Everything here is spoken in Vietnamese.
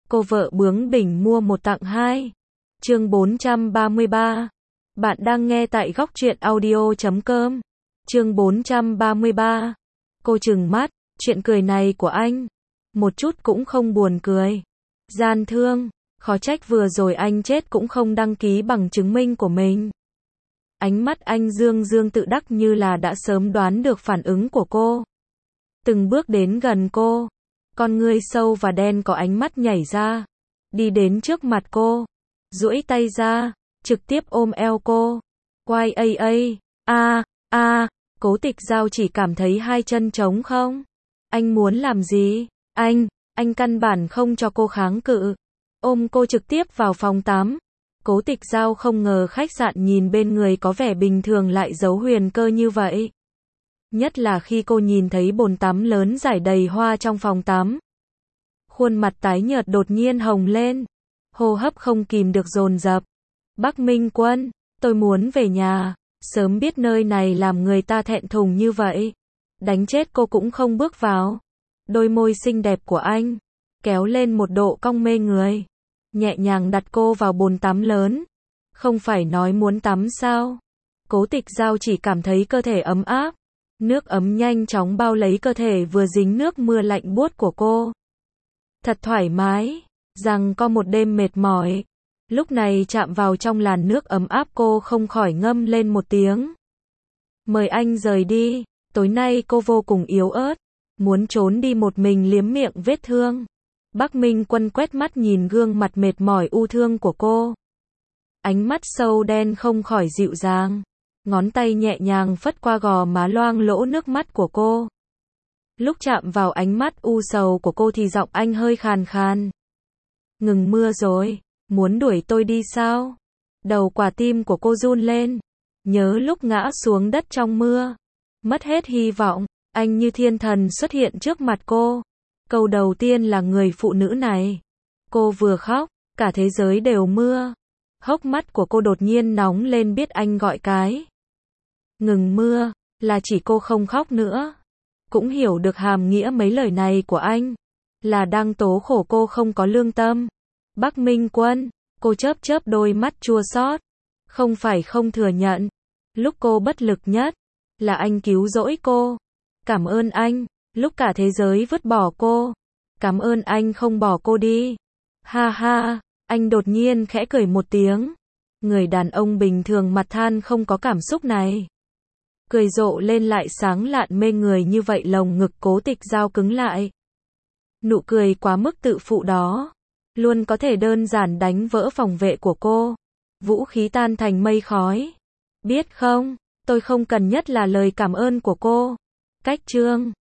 Cô vợ bướng bỉnh mua một tặng hai. Chương 433. Bạn đang nghe tại góc truyện audio.com. Chương 433. Cô trừng mắt, chuyện cười này của anh, một chút cũng không buồn cười. Gian thương, khó trách vừa rồi anh chết cũng không đăng ký bằng chứng minh của mình. Ánh mắt anh dương dương tự đắc như là đã sớm đoán được phản ứng của cô. Từng bước đến gần cô, con ngươi sâu và đen có ánh mắt nhảy ra, đi đến trước mặt cô, duỗi tay ra, trực tiếp ôm eo cô. Quay Cố Tịch Giao chỉ cảm thấy hai chân trống không. Anh muốn làm gì? Anh căn bản không cho cô kháng cự. Ôm cô trực tiếp vào phòng tắm. Cố Tịch Giao không ngờ khách sạn nhìn bên người có vẻ bình thường lại giấu huyền cơ như vậy. Nhất là khi cô nhìn thấy bồn tắm lớn rải đầy hoa trong phòng tắm. Khuôn mặt tái nhợt đột nhiên hồng lên. Hô hấp không kìm được dồn dập. Bắc Minh Quân, tôi muốn về nhà. Sớm biết nơi này làm người ta thẹn thùng như vậy. Đánh chết cô cũng không bước vào. Đôi môi xinh đẹp của anh kéo lên một độ cong mê người, nhẹ nhàng đặt cô vào bồn tắm lớn. Không phải nói muốn tắm sao? Cố Tịch Giao chỉ cảm thấy cơ thể ấm áp. Nước ấm nhanh chóng bao lấy cơ thể vừa dính nước mưa lạnh buốt của cô. Thật thoải mái, rằng có một đêm mệt mỏi. Lúc này chạm vào trong làn nước ấm áp cô không khỏi ngâm lên một tiếng. Mời anh rời đi, tối nay cô vô cùng yếu ớt, muốn trốn đi một mình liếm miệng vết thương. Bắc Minh Quân quét mắt nhìn gương mặt mệt mỏi u thương của cô. Ánh mắt sâu đen không khỏi dịu dàng. Ngón tay nhẹ nhàng phất qua gò má loang lỗ nước mắt của cô. Lúc chạm vào ánh mắt u sầu của cô thì giọng anh hơi khàn khàn. Ngừng mưa rồi, muốn đuổi tôi đi sao? Đầu quả tim của cô run lên. Nhớ lúc ngã xuống đất trong mưa, mất hết hy vọng, anh như thiên thần xuất hiện trước mặt cô. Câu đầu tiên là người phụ nữ này. Cô vừa khóc, cả thế giới đều mưa. Hốc mắt của cô đột nhiên nóng lên biết anh gọi cái ngừng mưa, là chỉ cô không khóc nữa. Cũng hiểu được hàm nghĩa mấy lời này của anh, là đang tố khổ cô không có lương tâm. Bắc Minh Quân, cô chớp chớp đôi mắt chua xót. Không phải không thừa nhận, lúc cô bất lực nhất, là anh cứu rỗi cô. Cảm ơn anh, lúc cả thế giới vứt bỏ cô. Cảm ơn anh không bỏ cô đi. Ha ha, anh đột nhiên khẽ cười một tiếng. Người đàn ông bình thường mặt than không có cảm xúc này. Cười rộ lên lại sáng lạn mê người như vậy, lồng ngực Cố Tịch Giao cứng lại. Nụ cười quá mức tự phụ đó, luôn có thể đơn giản đánh vỡ phòng vệ của cô. Vũ khí tan thành mây khói. Biết không, tôi không cần nhất là lời cảm ơn của cô. Cách chương